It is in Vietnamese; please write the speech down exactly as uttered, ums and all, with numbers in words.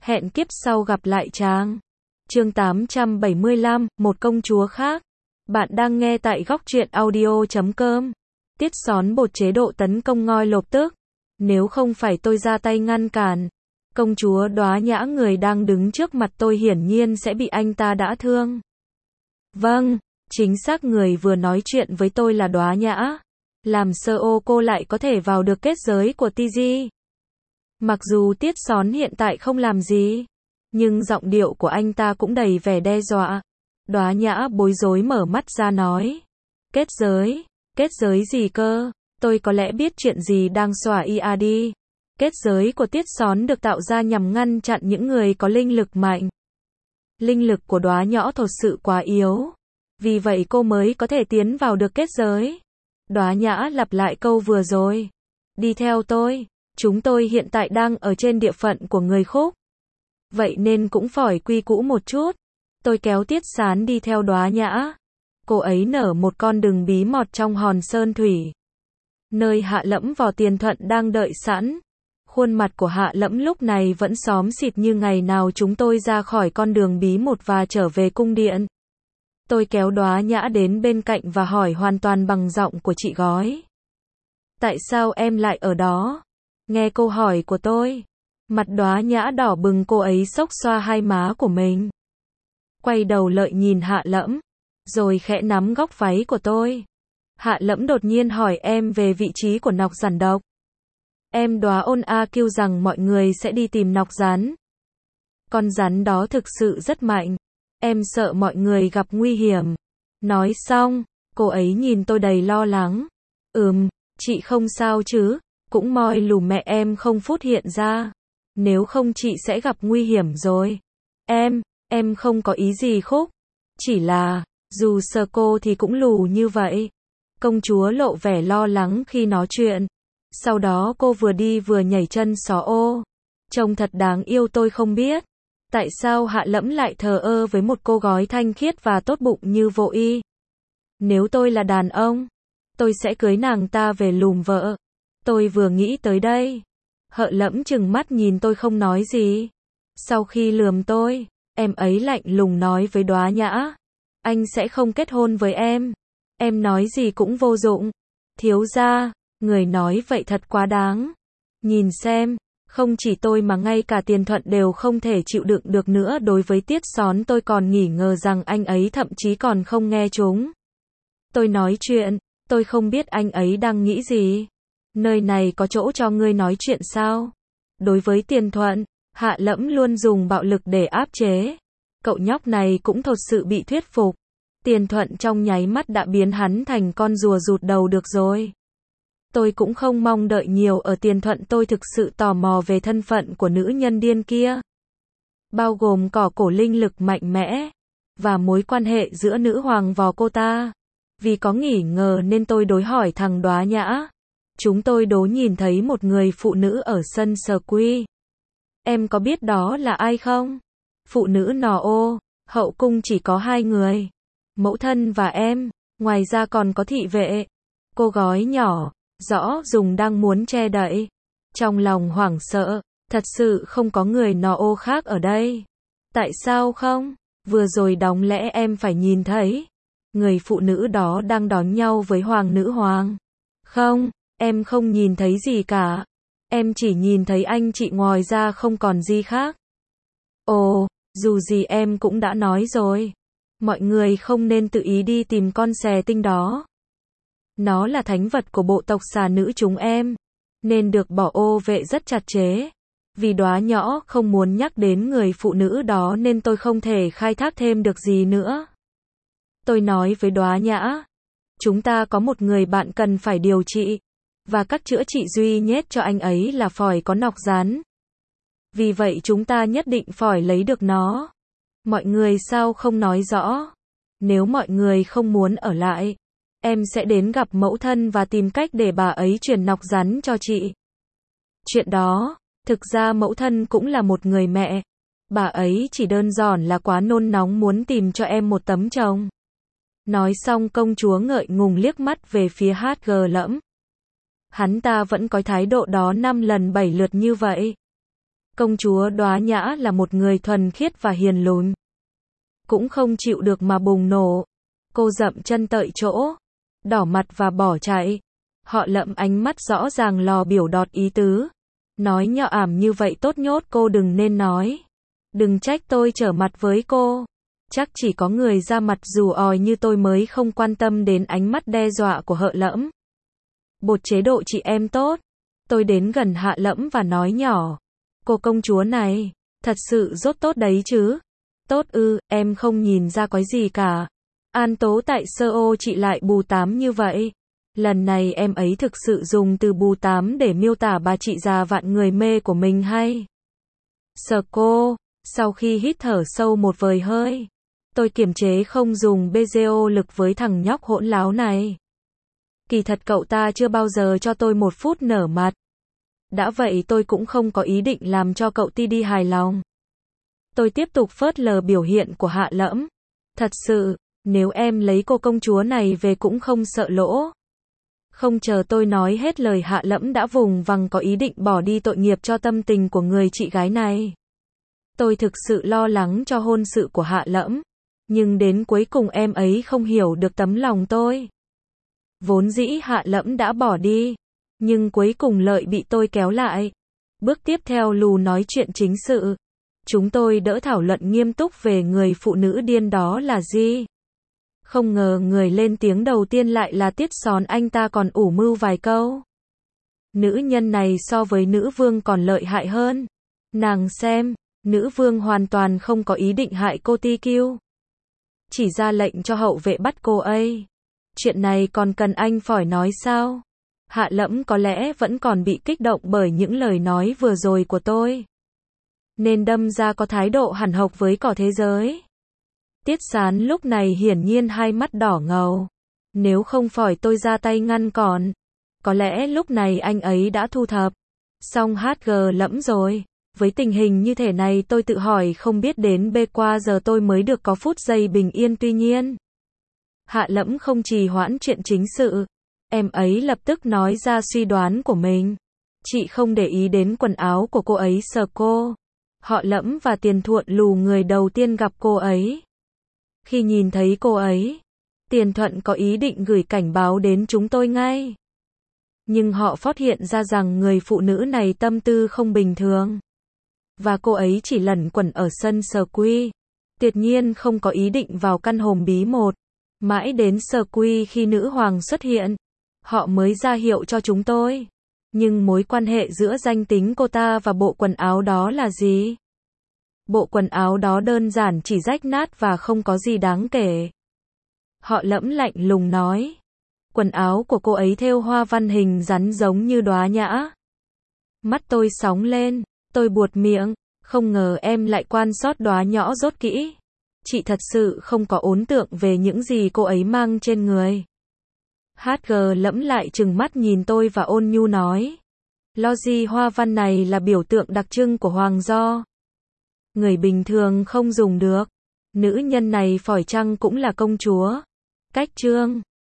Hẹn kiếp sau gặp lại chàng. Chương tám trăm bảy mươi lăm, một công chúa khác. Bạn đang nghe tại góc truyện audio chấm com. Tiết Xón Bột chế độ tấn công ngoi lộp tức. Nếu không phải tôi ra tay ngăn cản, công chúa Đóa Nhã người đang đứng trước mặt tôi hiển nhiên sẽ bị anh ta đã thương. Vâng, chính xác người vừa nói chuyện với tôi là Đóa Nhã. Làm sơ ô cô lại có thể vào được kết giới của tê giê. Mặc dù Tiết Xón hiện tại không làm gì, nhưng giọng điệu của anh ta cũng đầy vẻ đe dọa. Đóa Nhã bối rối mở mắt ra nói. Kết giới? Kết giới gì cơ? Tôi có lẽ biết chuyện gì đang xòa i a đi. Kết giới của Tiết Xón được tạo ra nhằm ngăn chặn những người có linh lực mạnh. Linh lực của Đóa Nhã thật sự quá yếu. Vì vậy cô mới có thể tiến vào được kết giới. Đóa Nhã lặp lại câu vừa rồi. Đi theo tôi. Chúng tôi hiện tại đang ở trên địa phận của người Khúc. Vậy nên cũng phải quy củ một chút. Tôi kéo Tiết Sán đi theo Đóa Nhã. Cô ấy nở một con đường bí mọt trong hòn sơn thủy. Nơi Hạ Lẫm Vò Tiền Thuận đang đợi sẵn. Khuôn mặt của Hạ Lẫm lúc này vẫn xóm xịt như ngày nào chúng tôi ra khỏi con đường bí mật và trở về cung điện. Tôi kéo Đóa Nhã đến bên cạnh và hỏi hoàn toàn bằng giọng của chị gói. Tại sao em lại ở đó? Nghe câu hỏi của tôi, mặt Đóa Nhã đỏ bừng, cô ấy xốc xoa hai má của mình. Quay đầu lợi nhìn Hạ Lẫm, rồi khẽ nắm góc váy của tôi. Hạ Lẫm đột nhiên hỏi em về vị trí của nọc giản độc. Em đoá ôn a kêu rằng mọi người sẽ đi tìm nọc rắn. Con rắn đó thực sự rất mạnh. Em sợ mọi người gặp nguy hiểm. Nói xong, cô ấy nhìn tôi đầy lo lắng. Ừm, chị không sao chứ? Cũng moi lù mẹ em không phút hiện ra. Nếu không chị sẽ gặp nguy hiểm rồi. Em, em không có ý gì Khúc. Chỉ là, dù sờ cô thì cũng lù như vậy. Công chúa lộ vẻ lo lắng khi nói chuyện. Sau đó cô vừa đi vừa nhảy chân xó ô. Trông thật đáng yêu. Tôi không biết tại sao Hạ Lẫm lại thờ ơ với một cô gái thanh khiết và tốt bụng như Vô Y. Nếu tôi là đàn ông, tôi sẽ cưới nàng ta về lùm vợ. Tôi vừa nghĩ tới đây. Hạ Lẫm trừng mắt nhìn tôi không nói gì. Sau khi lườm tôi, em ấy lạnh lùng nói với Đóa Nhã. Anh sẽ không kết hôn với em. Em nói gì cũng vô dụng. Thiếu gia, người nói vậy thật quá đáng. Nhìn xem, không chỉ tôi mà ngay cả Tiền Thuận đều không thể chịu đựng được nữa. Đối với Tiết Xón tôi còn nghi ngờ rằng anh ấy thậm chí còn không nghe chúng. Tôi nói chuyện, tôi không biết anh ấy đang nghĩ gì. Nơi này có chỗ cho ngươi nói chuyện sao? Đối với Tiền Thuận, Hạ Lẫm luôn dùng bạo lực để áp chế. Cậu nhóc này cũng thật sự bị thuyết phục. Tiền Thuận trong nháy mắt đã biến hắn thành con rùa rụt đầu được rồi. Tôi cũng không mong đợi nhiều ở Tiền Thuận, tôi thực sự tò mò về thân phận của nữ nhân điên kia. Bao gồm cỏ cổ linh lực mạnh mẽ, và mối quan hệ giữa nữ hoàng và cô ta. Vì có nghi ngờ nên tôi đối hỏi thằng Đóa Nhã. Chúng tôi đố nhìn thấy một người phụ nữ ở sân Sở Quy. Em có biết đó là ai không? Phụ nữ nò ô, hậu cung chỉ có hai người. Mẫu thân và em, ngoài ra còn có thị vệ. Cô gói nhỏ, rõ dùng đang muốn che đậy. Trong lòng hoảng sợ, thật sự không có người nò ô khác ở đây. Tại sao không? Vừa rồi đóng lẽ em phải nhìn thấy. Người phụ nữ đó đang đón nhau với hoàng nữ hoàng. Không, em không nhìn thấy gì cả. Em chỉ nhìn thấy anh chị, ngoài ra không còn gì khác. Ồ, dù gì em cũng đã nói rồi. Mọi người không nên tự ý đi tìm con xè tinh đó. Nó là thánh vật của bộ tộc xà nữ chúng em, nên được bảo ô vệ rất chặt chẽ. Vì Đóa Nhã không muốn nhắc đến người phụ nữ đó nên tôi không thể khai thác thêm được gì nữa. Tôi nói với Đóa Nhã, chúng ta có một người bạn cần phải điều trị, và cách chữa trị duy nhất cho anh ấy là phải có nọc rắn. Vì vậy chúng ta nhất định phải lấy được nó. Mọi người sao không nói rõ? Nếu mọi người không muốn ở lại, em sẽ đến gặp mẫu thân và tìm cách để bà ấy truyền nọc rắn cho chị. Chuyện đó, thực ra mẫu thân cũng là một người mẹ. Bà ấy chỉ đơn giản là quá nôn nóng muốn tìm cho em một tấm chồng. Nói xong công chúa ngượng ngùng liếc mắt về phía hát giê Lẫm. Hắn ta vẫn có thái độ đó năm lần bảy lượt như vậy. Công chúa Đóa Nhã là một người thuần khiết và hiền lùn. Cũng không chịu được mà bùng nổ. Cô dậm chân tợi chỗ, đỏ mặt và bỏ chạy. Họ Lẫm ánh mắt rõ ràng lò biểu đọt ý tứ. Nói nhỏ ảm như vậy tốt nhốt cô đừng nên nói. Đừng trách tôi trở mặt với cô. Chắc chỉ có người ra mặt dù òi như tôi mới không quan tâm đến ánh mắt đe dọa của Hạ Lẫm. Bột chế độ chị em tốt. Tôi đến gần Hạ Lẫm và nói nhỏ. Cô công chúa này, thật sự rất tốt đấy chứ. Tốt ư, em không nhìn ra có gì cả. An tố tại sơ ô chị lại bù tám như vậy. Lần này em ấy thực sự dùng từ bù tám để miêu tả bà chị già vạn người mê của mình hay? Sờ cô, sau khi hít thở sâu một vời hơi, tôi kiềm chế không dùng bê giê ô lực với thằng nhóc hỗn láo này. Kỳ thật cậu ta chưa bao giờ cho tôi một phút nở mặt. Đã vậy tôi cũng không có ý định làm cho cậu ti đi hài lòng. Tôi tiếp tục phớt lờ biểu hiện của Hạ Lẫm. Thật sự, nếu em lấy cô công chúa này về cũng không sợ lỗ. Không chờ tôi nói hết lời Hạ Lẫm đã vùng vằng có ý định bỏ đi tội nghiệp cho tâm tình của người chị gái này. Tôi thực sự lo lắng cho hôn sự của Hạ Lẫm. Nhưng đến cuối cùng em ấy không hiểu được tấm lòng tôi. Vốn dĩ Hạ Lẫm đã bỏ đi. Nhưng cuối cùng Lợi bị tôi kéo lại. Bước tiếp theo lù nói chuyện chính sự. Chúng tôi đỡ thảo luận nghiêm túc về người phụ nữ điên đó là gì. Không ngờ người lên tiếng đầu tiên lại là Tiết Són, anh ta còn ủ mưu vài câu. Nữ nhân này so với nữ vương còn lợi hại hơn. Nàng xem, nữ vương hoàn toàn không có ý định hại cô Ti Kiêu. Chỉ ra lệnh cho hậu vệ bắt cô ấy. Chuyện này còn cần anh phải nói sao? Hạ Lẫm có lẽ vẫn còn bị kích động bởi những lời nói vừa rồi của tôi. Nên đâm ra có thái độ hằn học với cỏ thế giới. Tiết Sán lúc này hiển nhiên hai mắt đỏ ngầu. Nếu không phải tôi ra tay ngăn cản, có lẽ lúc này anh ấy đã thu thập xong hát giê Lẫm rồi. Với tình hình như thế này tôi tự hỏi không biết đến bê qua giờ tôi mới được có phút giây bình yên. Tuy nhiên, Hạ Lẫm không trì hoãn chuyện chính sự. Em ấy lập tức nói ra suy đoán của mình. Chị không để ý đến quần áo của cô ấy. Sờ cô. Họ Lẫm và Tiền Thuận lù người đầu tiên gặp cô ấy. Khi nhìn thấy cô ấy, Tiền Thuận có ý định gửi cảnh báo đến chúng tôi ngay. Nhưng họ phát hiện ra rằng người phụ nữ này tâm tư không bình thường. Và cô ấy chỉ lẩn quẩn ở sân Sở Quy. Tuyệt nhiên không có ý định vào căn hòm bí một. Mãi đến Sở Quy khi nữ hoàng xuất hiện, họ mới ra hiệu cho chúng tôi. Nhưng mối quan hệ giữa danh tính cô ta và bộ quần áo đó là gì? Bộ quần áo đó đơn giản chỉ rách nát và không có gì đáng kể. Họ Lẫm lạnh lùng nói. Quần áo của cô ấy thêu hoa văn hình rắn giống như Đóa Nhã. Mắt tôi sóng lên, tôi buột miệng, không ngờ em lại quan sát Đóa Nhã rốt kỹ. Chị thật sự không có ấn tượng về những gì cô ấy mang trên người. hát giê Lẫm lại trừng mắt nhìn tôi và ôn nhu nói. Lo gì hoa văn này là biểu tượng đặc trưng của hoàng do. Người bình thường không dùng được. Nữ nhân này phải chăng cũng là công chúa? Cách chương